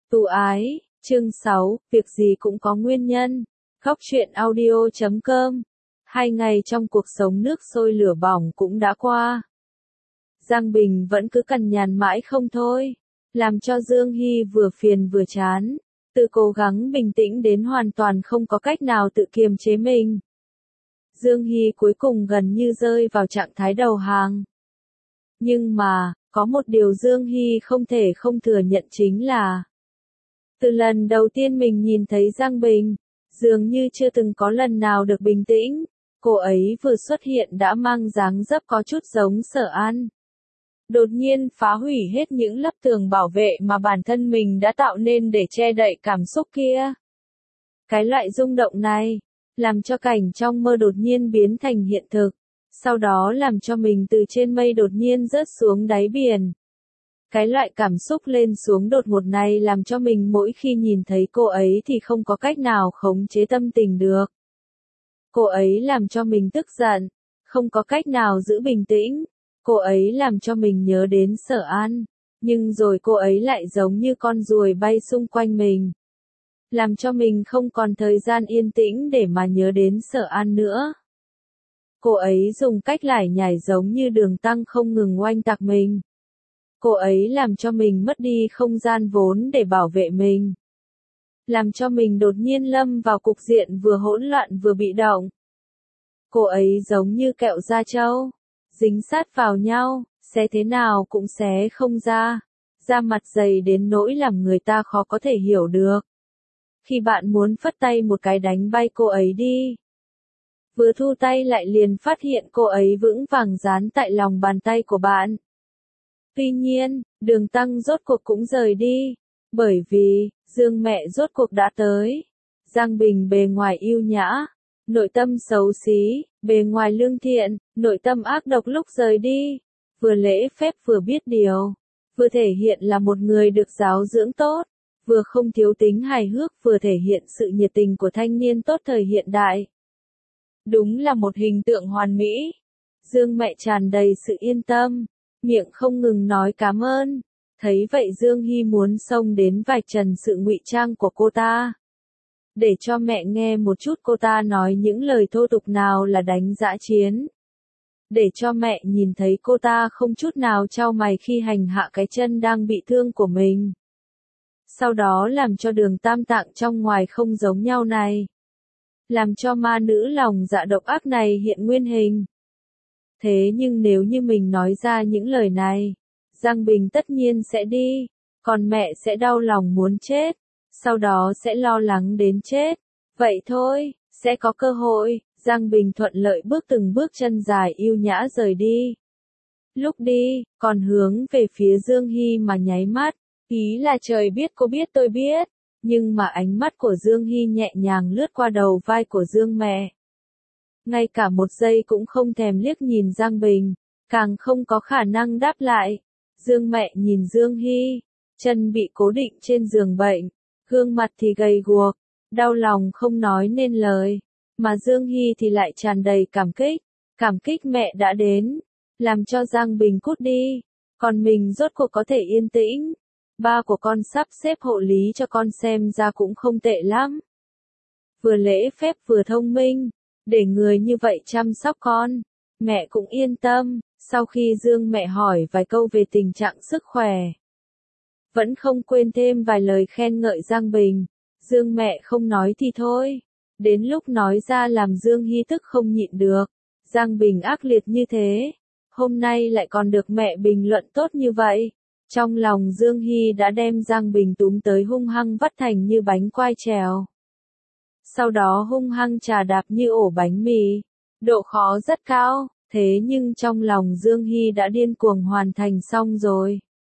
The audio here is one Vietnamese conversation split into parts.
Tu ái, chương 6, việc gì cũng có nguyên nhân. Góc truyện audio.com. 2 ngày trong cuộc sống nước sôi lửa bỏng cũng đã qua. Giang Bình vẫn cứ cằn nhằn mãi không thôi, làm cho Dương Hy vừa phiền vừa chán, tự cố gắng bình tĩnh đến hoàn toàn không có cách nào tự kiềm chế mình. Dương Hy cuối cùng gần như rơi vào trạng thái đầu hàng. Nhưng mà, có một điều Dương Hy không thể không thừa nhận chính là từ lần đầu tiên mình nhìn thấy Giang Bình, dường như chưa từng có lần nào được bình tĩnh, cô ấy vừa xuất hiện đã mang dáng dấp có chút giống Sở An. Đột nhiên phá hủy hết những lớp tường bảo vệ mà bản thân mình đã tạo nên để che đậy cảm xúc kia. Cái loại rung động này, làm cho cảnh trong mơ đột nhiên biến thành hiện thực, sau đó làm cho mình từ trên mây đột nhiên rớt xuống đáy biển. Cái loại cảm xúc lên xuống đột ngột này làm cho mình mỗi khi nhìn thấy cô ấy thì không có cách nào khống chế tâm tình được. Cô ấy làm cho mình tức giận, không có cách nào giữ bình tĩnh. Cô ấy làm cho mình nhớ đến Sở An, nhưng rồi cô ấy lại giống như con ruồi bay xung quanh mình, làm cho mình không còn thời gian yên tĩnh để mà nhớ đến Sở An nữa. Cô ấy dùng cách lải nhải giống như đường tăng không ngừng oanh tạc mình. Cô ấy làm cho mình mất đi không gian vốn để bảo vệ mình, làm cho mình đột nhiên lâm vào cục diện vừa hỗn loạn vừa bị động. Cô ấy giống như kẹo da trâu, dính sát vào nhau, xé thế nào cũng xé không ra, da mặt dày đến nỗi làm người ta khó có thể hiểu được. Khi bạn muốn phất tay một cái đánh bay cô ấy đi, vừa thu tay lại liền phát hiện cô ấy vững vàng dán tại lòng bàn tay của bạn. Tuy nhiên, đường tăng rốt cuộc cũng rời đi, bởi vì, Dương mẹ rốt cuộc đã tới. Giang Bình bề ngoài yêu nhã, nội tâm xấu xí, bề ngoài lương thiện, nội tâm ác độc lúc rời đi, vừa lễ phép vừa biết điều, vừa thể hiện là một người được giáo dưỡng tốt, vừa không thiếu tính hài hước vừa thể hiện sự nhiệt tình của thanh niên tốt thời hiện đại. Đúng là một hình tượng hoàn mỹ. Dương mẹ tràn đầy sự yên tâm, miệng không ngừng nói cảm ơn. Thấy vậy Dương Hy muốn xông đến vạch trần sự ngụy trang của cô ta, để cho mẹ nghe một chút cô ta nói những lời thô tục nào là đánh dã chiến. Để cho mẹ nhìn thấy cô ta không chút nào chau mày khi hành hạ cái chân đang bị thương của mình. Sau đó làm cho đường tam tạng trong ngoài không giống nhau này, làm cho ma nữ lòng dạ độc ác này hiện nguyên hình. Thế nhưng nếu như mình nói ra những lời này, Giang Bình tất nhiên sẽ đi, còn mẹ sẽ đau lòng muốn chết, sau đó sẽ lo lắng đến chết. Vậy thôi, sẽ có cơ hội. Giang Bình thuận lợi bước từng bước chân dài yêu nhã rời đi. Lúc đi, còn hướng về phía Dương Hy mà nháy mắt, ý là trời biết cô biết tôi biết, nhưng mà ánh mắt của Dương Hy nhẹ nhàng lướt qua đầu vai của Dương mẹ. Ngay cả một giây cũng không thèm liếc nhìn Giang Bình, càng không có khả năng đáp lại. Dương mẹ nhìn Dương Hy, chân bị cố định trên giường bệnh, gương mặt thì gầy guộc, đau lòng không nói nên lời, mà Dương Hy thì lại tràn đầy cảm kích mẹ đã đến, làm cho Giang Bình cút đi, còn mình rốt cuộc có thể yên tĩnh. Ba của con sắp xếp hộ lý cho con xem ra cũng không tệ lắm. Vừa lễ phép vừa thông minh, để người như vậy chăm sóc con, mẹ cũng yên tâm. Sau khi Dương mẹ hỏi vài câu về tình trạng sức khỏe, vẫn không quên thêm vài lời khen ngợi Giang Bình. Dương mẹ không nói thì thôi, đến lúc nói ra làm Dương Hy tức không nhịn được. Giang Bình ác liệt như thế, hôm nay lại còn được mẹ bình luận tốt như vậy. Trong lòng Dương Hy đã đem Giang Bình túm tới hung hăng vắt thành như bánh quai trèo. Sau đó hung hăng chà đạp như ổ bánh mì. Độ khó rất cao, thế nhưng trong lòng Dương Hy đã điên cuồng hoàn thành xong rồi.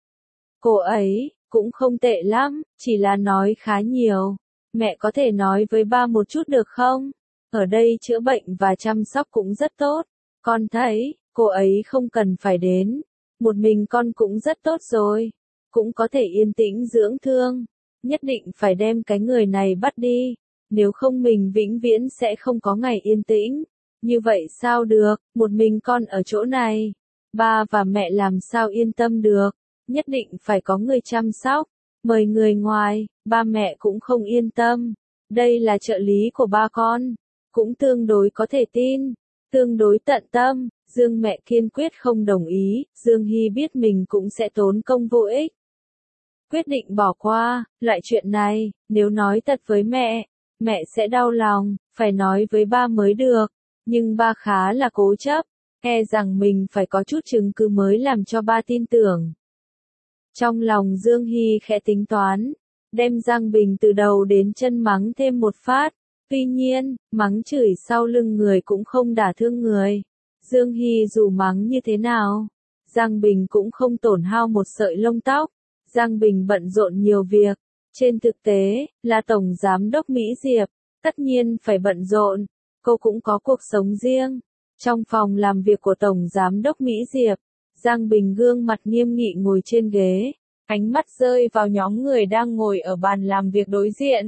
Cô ấy, cũng không tệ lắm, chỉ là nói khá nhiều. Mẹ có thể nói với ba một chút được không? Ở đây chữa bệnh và chăm sóc cũng rất tốt. Con thấy, cô ấy không cần phải đến. Một mình con cũng rất tốt rồi. Cũng có thể yên tĩnh dưỡng thương. Nhất định phải đem cái người này bắt đi. Nếu không mình vĩnh viễn sẽ không có ngày yên tĩnh. Như vậy sao được, một mình con ở chỗ này. Ba và mẹ làm sao yên tâm được. Nhất định phải có người chăm sóc. Mời người ngoài, ba mẹ cũng không yên tâm. Đây là trợ lý của ba con, cũng tương đối có thể tin, tương đối tận tâm. Dương mẹ kiên quyết không đồng ý, Dương Hy biết mình cũng sẽ tốn công vô ích. Quyết định bỏ qua, loại chuyện này, nếu nói thật với mẹ sẽ đau lòng, phải nói với ba mới được. Nhưng ba khá là cố chấp, e rằng mình phải có chút chứng cứ mới làm cho ba tin tưởng. Trong lòng Dương Hy khẽ tính toán, đem Giang Bình từ đầu đến chân mắng thêm một phát. Tuy nhiên, mắng chửi sau lưng người cũng không đả thương người. Dương Hy dù mắng như thế nào, Giang Bình cũng không tổn hao một sợi lông tóc. Giang Bình bận rộn nhiều việc, trên thực tế, là Tổng Giám đốc Mỹ Diệp, tất nhiên phải bận rộn, cô cũng có cuộc sống riêng. Trong phòng làm việc của Tổng Giám đốc Mỹ Diệp, Giang Bình gương mặt nghiêm nghị ngồi trên ghế, ánh mắt rơi vào nhóm người đang ngồi ở bàn làm việc đối diện.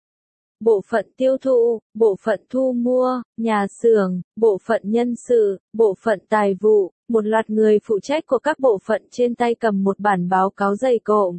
Bộ phận tiêu thụ, bộ phận thu mua, nhà xưởng, bộ phận nhân sự, bộ phận tài vụ, một loạt người phụ trách của các bộ phận trên tay cầm một bản báo cáo dày cộm.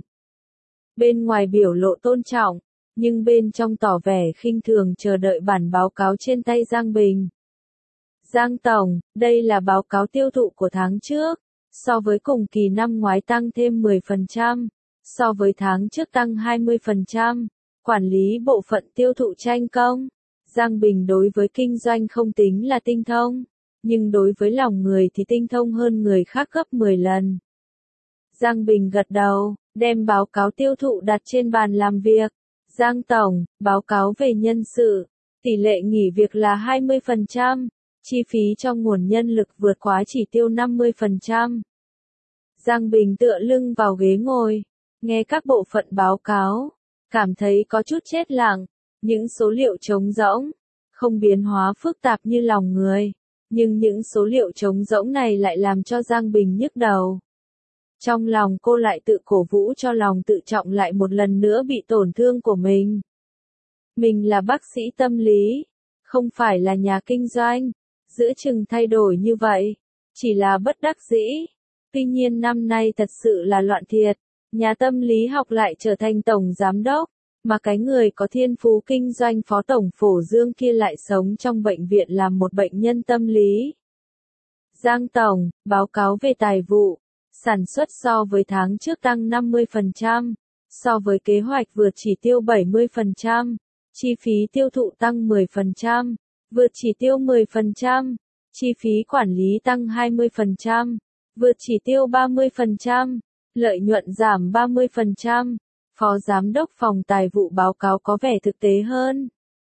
Bên ngoài biểu lộ tôn trọng, nhưng bên trong tỏ vẻ khinh thường chờ đợi bản báo cáo trên tay Giang Bình. Giang Tổng, đây là báo cáo tiêu thụ của tháng trước, so với cùng kỳ năm ngoái tăng thêm 10%, so với tháng trước tăng 20%. Quản lý bộ phận tiêu thụ tranh công. Giang Bình đối với kinh doanh không tính là tinh thông, nhưng đối với lòng người thì tinh thông hơn người khác gấp 10 lần. Giang Bình gật đầu, đem báo cáo tiêu thụ đặt trên bàn làm việc. Giang Tổng, báo cáo về nhân sự, tỷ lệ nghỉ việc là 20%, chi phí cho nguồn nhân lực vượt quá chỉ tiêu 50%. Giang Bình tựa lưng vào ghế ngồi, nghe các bộ phận báo cáo, cảm thấy có chút chết lặng, những số liệu trống rỗng, không biến hóa phức tạp như lòng người, nhưng những số liệu trống rỗng này lại làm cho Giang Bình nhức đầu. Trong lòng cô lại tự cổ vũ cho lòng tự trọng lại một lần nữa bị tổn thương của mình. Mình là bác sĩ tâm lý, không phải là nhà kinh doanh, giữa chừng thay đổi như vậy, chỉ là bất đắc dĩ. Tuy nhiên năm nay thật sự là loạn thiệt, nhà tâm lý học lại trở thành tổng giám đốc, mà cái người có thiên phú kinh doanh phó tổng Phổ Dương kia lại sống trong bệnh viện làm một bệnh nhân tâm lý. Giang Tổng, báo cáo về tài vụ, sản xuất so với tháng trước tăng 50%, so với kế hoạch vượt chỉ tiêu 70%, chi phí tiêu thụ tăng 10%, vượt chỉ tiêu 10%, chi phí quản lý tăng 20%, vượt chỉ tiêu 30%, lợi nhuận giảm 30%. Phó Giám đốc phòng tài vụ báo cáo có vẻ thực tế hơn.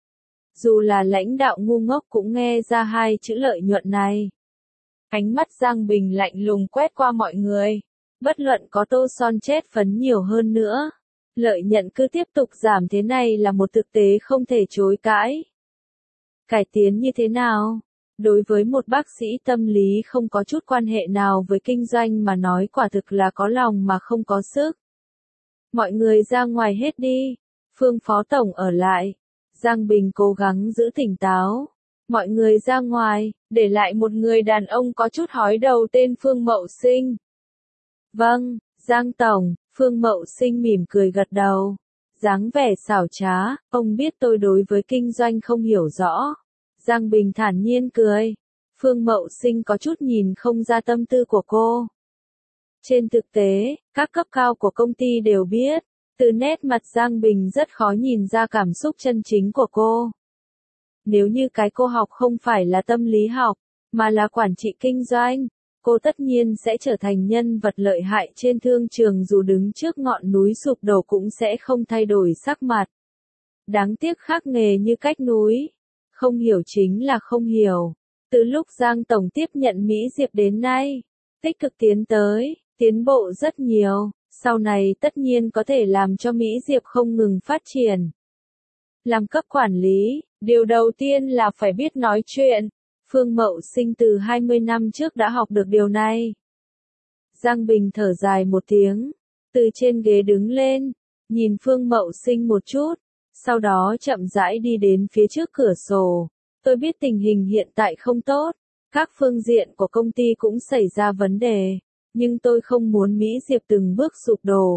Dù là lãnh đạo ngu ngốc cũng nghe ra hai chữ lợi nhuận này. Ánh mắt Giang Bình lạnh lùng quét qua mọi người. Bất luận có tô son chết phấn nhiều hơn nữa, lợi nhuận cứ tiếp tục giảm thế này là một thực tế không thể chối cãi. Cải tiến như thế nào? Đối với một bác sĩ tâm lý không có chút quan hệ nào với kinh doanh mà nói quả thực là có lòng mà không có sức. Mọi người ra ngoài hết đi, Phương Phó Tổng ở lại. Giang Bình cố gắng giữ tỉnh táo. Mọi người ra ngoài, để lại một người đàn ông có chút hói đầu tên Phương Mậu Sinh. Vâng, Giang Tổng, Phương Mậu Sinh mỉm cười gật đầu. Dáng vẻ xảo trá, ông biết tôi đối với kinh doanh không hiểu rõ. Giang Bình thản nhiên cười. Phương Mậu Sinh có chút nhìn không ra tâm tư của cô. Trên thực tế, các cấp cao của công ty đều biết, từ nét mặt Giang Bình rất khó nhìn ra cảm xúc chân chính của cô. Nếu như cái cô học không phải là tâm lý học, mà là quản trị kinh doanh, cô tất nhiên sẽ trở thành nhân vật lợi hại trên thương trường dù đứng trước ngọn núi sụp đổ cũng sẽ không thay đổi sắc mặt. Đáng tiếc khác nghề như cách núi. Không hiểu chính là không hiểu. Từ lúc Giang Tổng tiếp nhận Mỹ Diệp đến nay, tích cực tiến tới, tiến bộ rất nhiều, sau này tất nhiên có thể làm cho Mỹ Diệp không ngừng phát triển. Làm cấp quản lý, điều đầu tiên là phải biết nói chuyện. Phương Mậu Sinh từ 20 năm trước đã học được điều này. Giang Bình thở dài một tiếng, từ trên ghế đứng lên, nhìn Phương Mậu Sinh một chút, sau đó chậm rãi đi đến phía trước cửa sổ. Tôi biết tình hình hiện tại không tốt, các phương diện của công ty cũng xảy ra vấn đề, nhưng tôi không muốn Mỹ Diệp từng bước sụp đổ.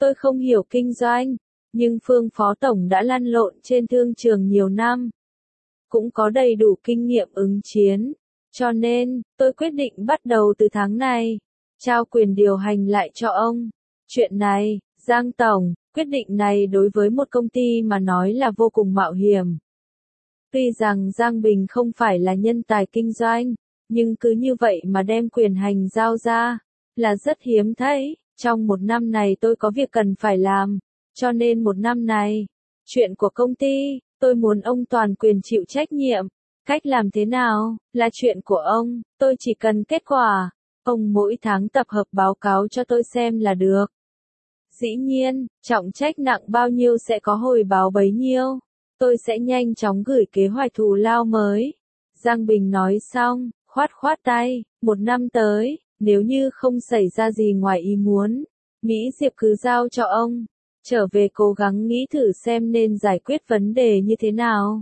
tôi không hiểu kinh doanh, nhưng Phương Phó Tổng đã lăn lộn trên thương trường nhiều năm, cũng có đầy đủ kinh nghiệm ứng chiến, cho nên, tôi quyết định bắt đầu từ tháng này, trao quyền điều hành lại cho ông. Chuyện này, Giang Tổng, quyết định này đối với một công ty mà nói là vô cùng mạo hiểm. Tuy rằng Giang Bình không phải là nhân tài kinh doanh, nhưng cứ như vậy mà đem quyền hành giao ra, là rất hiếm thấy. Trong một năm này tôi có việc cần phải làm, cho nên một năm này, chuyện của công ty, tôi muốn ông toàn quyền chịu trách nhiệm. Cách làm thế nào, là chuyện của ông, tôi chỉ cần kết quả. Ông mỗi tháng tập hợp báo cáo cho tôi xem là được. Dĩ nhiên, trọng trách nặng bao nhiêu sẽ có hồi báo bấy nhiêu. Tôi sẽ nhanh chóng gửi kế hoạch thù lao mới. Giang Bình nói xong, khoát khoát tay, một năm tới, nếu như không xảy ra gì ngoài ý muốn, Mỹ Diệp cứ giao cho ông. Trở về cố gắng nghĩ thử xem nên giải quyết vấn đề như thế nào.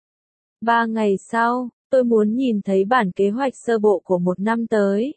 3 ngày sau, tôi muốn nhìn thấy bản kế hoạch sơ bộ của một năm tới.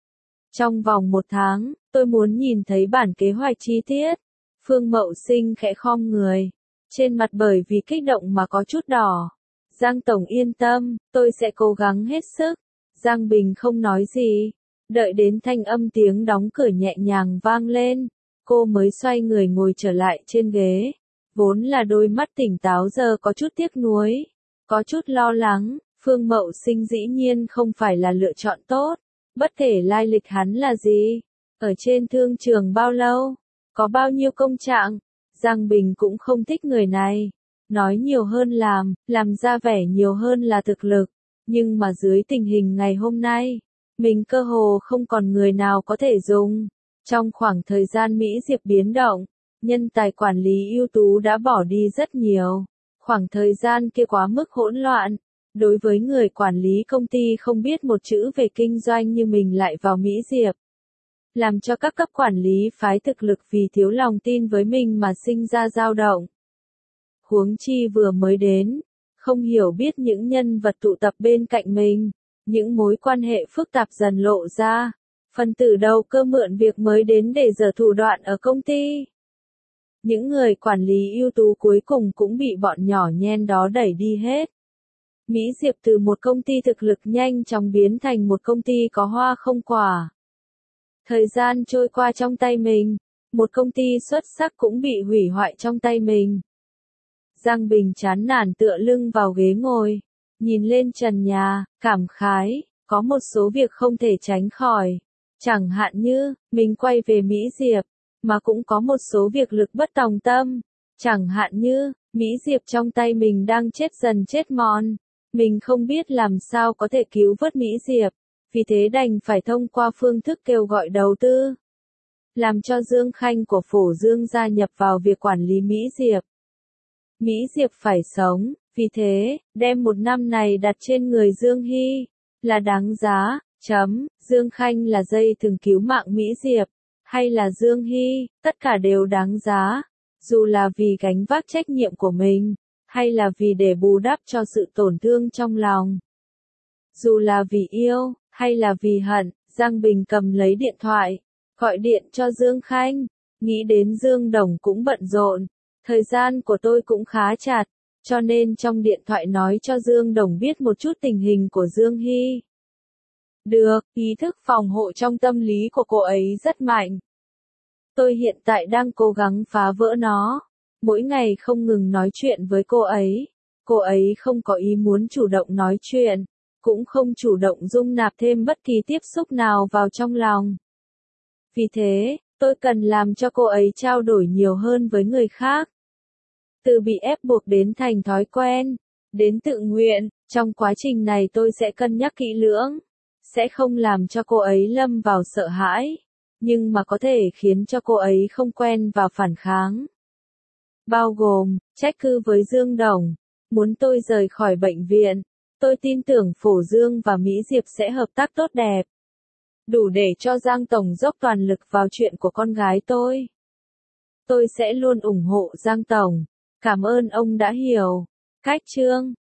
Trong vòng 1 tháng, tôi muốn nhìn thấy bản kế hoạch chi tiết. Phương Mậu Sinh khẽ khom người, trên mặt bởi vì kích động mà có chút đỏ. Giang Tổng yên tâm, tôi sẽ cố gắng hết sức. Giang Bình không nói gì, đợi đến thanh âm tiếng đóng cửa nhẹ nhàng vang lên, cô mới xoay người ngồi trở lại trên ghế. Vốn là đôi mắt tỉnh táo giờ có chút tiếc nuối, có chút lo lắng. Phương Mậu Sinh dĩ nhiên không phải là lựa chọn tốt. Bất kể lai lịch hắn là gì, ở trên thương trường bao lâu, có bao nhiêu công trạng, Giang Bình cũng không thích người này. Nói nhiều hơn làm ra vẻ nhiều hơn là thực lực. Nhưng mà dưới tình hình ngày hôm nay, mình cơ hồ không còn người nào có thể dùng. Trong khoảng thời gian Mỹ Diệp biến động, nhân tài quản lý ưu tú đã bỏ đi rất nhiều. Khoảng thời gian kia quá mức hỗn loạn. Đối với người quản lý công ty không biết một chữ về kinh doanh như mình lại vào Mỹ Diệp, làm cho các cấp quản lý phái thực lực vì thiếu lòng tin với mình mà sinh ra dao động. Huống chi vừa mới đến, không hiểu biết những nhân vật tụ tập bên cạnh mình, những mối quan hệ phức tạp dần lộ ra, phần tử đầu cơ mượn việc mới đến để giở thủ đoạn ở công ty. Những người quản lý ưu tú cuối cùng cũng bị bọn nhỏ nhen đó đẩy đi hết. Mỹ Diệp từ một công ty thực lực nhanh chóng biến thành một công ty có hoa không quả. Thời gian trôi qua trong tay mình, một công ty xuất sắc cũng bị hủy hoại trong tay mình. Giang Bình chán nản tựa lưng vào ghế ngồi, nhìn lên trần nhà, cảm khái, có một số việc không thể tránh khỏi. Chẳng hạn như, mình quay về Mỹ Diệp, mà cũng có một số việc lực bất tòng tâm. Chẳng hạn như, Mỹ Diệp trong tay mình đang chết dần chết mòn. Mình không biết làm sao có thể cứu vớt Mỹ Diệp, vì thế đành phải thông qua phương thức kêu gọi đầu tư. Làm cho Dương Khanh của Phổ Dương gia nhập vào việc quản lý Mỹ Diệp. Mỹ Diệp phải sống, vì thế, đem một năm này đặt trên người Dương Hy, là đáng giá, Dương Khanh là dây thừng cứu mạng Mỹ Diệp, hay là Dương Hy, tất cả đều đáng giá, dù là vì gánh vác trách nhiệm của mình, hay là vì để bù đắp cho sự tổn thương trong lòng. Dù là vì yêu, hay là vì hận, Giang Bình cầm lấy điện thoại, gọi điện cho Dương Khanh, nghĩ đến Dương Đồng cũng bận rộn, thời gian của tôi cũng khá chặt, cho nên trong điện thoại nói cho Dương Đồng biết một chút tình hình của Dương Hy. Được, ý thức phòng hộ trong tâm lý của cô ấy rất mạnh. Tôi hiện tại đang cố gắng phá vỡ nó. Mỗi ngày không ngừng nói chuyện với cô ấy không có ý muốn chủ động nói chuyện, cũng không chủ động dung nạp thêm bất kỳ tiếp xúc nào vào trong lòng. Vì thế, tôi cần làm cho cô ấy trao đổi nhiều hơn với người khác. Từ bị ép buộc đến thành thói quen, đến tự nguyện, trong quá trình này tôi sẽ cân nhắc kỹ lưỡng, sẽ không làm cho cô ấy lâm vào sợ hãi, nhưng mà có thể khiến cho cô ấy không quen và phản kháng. Bao gồm, trách cứ với Dương Đồng, muốn tôi rời khỏi bệnh viện. Tôi tin tưởng Phổ Dương và Mỹ Diệp sẽ hợp tác tốt đẹp. Đủ để cho Giang Tổng dốc toàn lực vào chuyện của con gái tôi. Tôi sẽ luôn ủng hộ Giang Tổng. Cảm ơn ông đã hiểu. Cách chương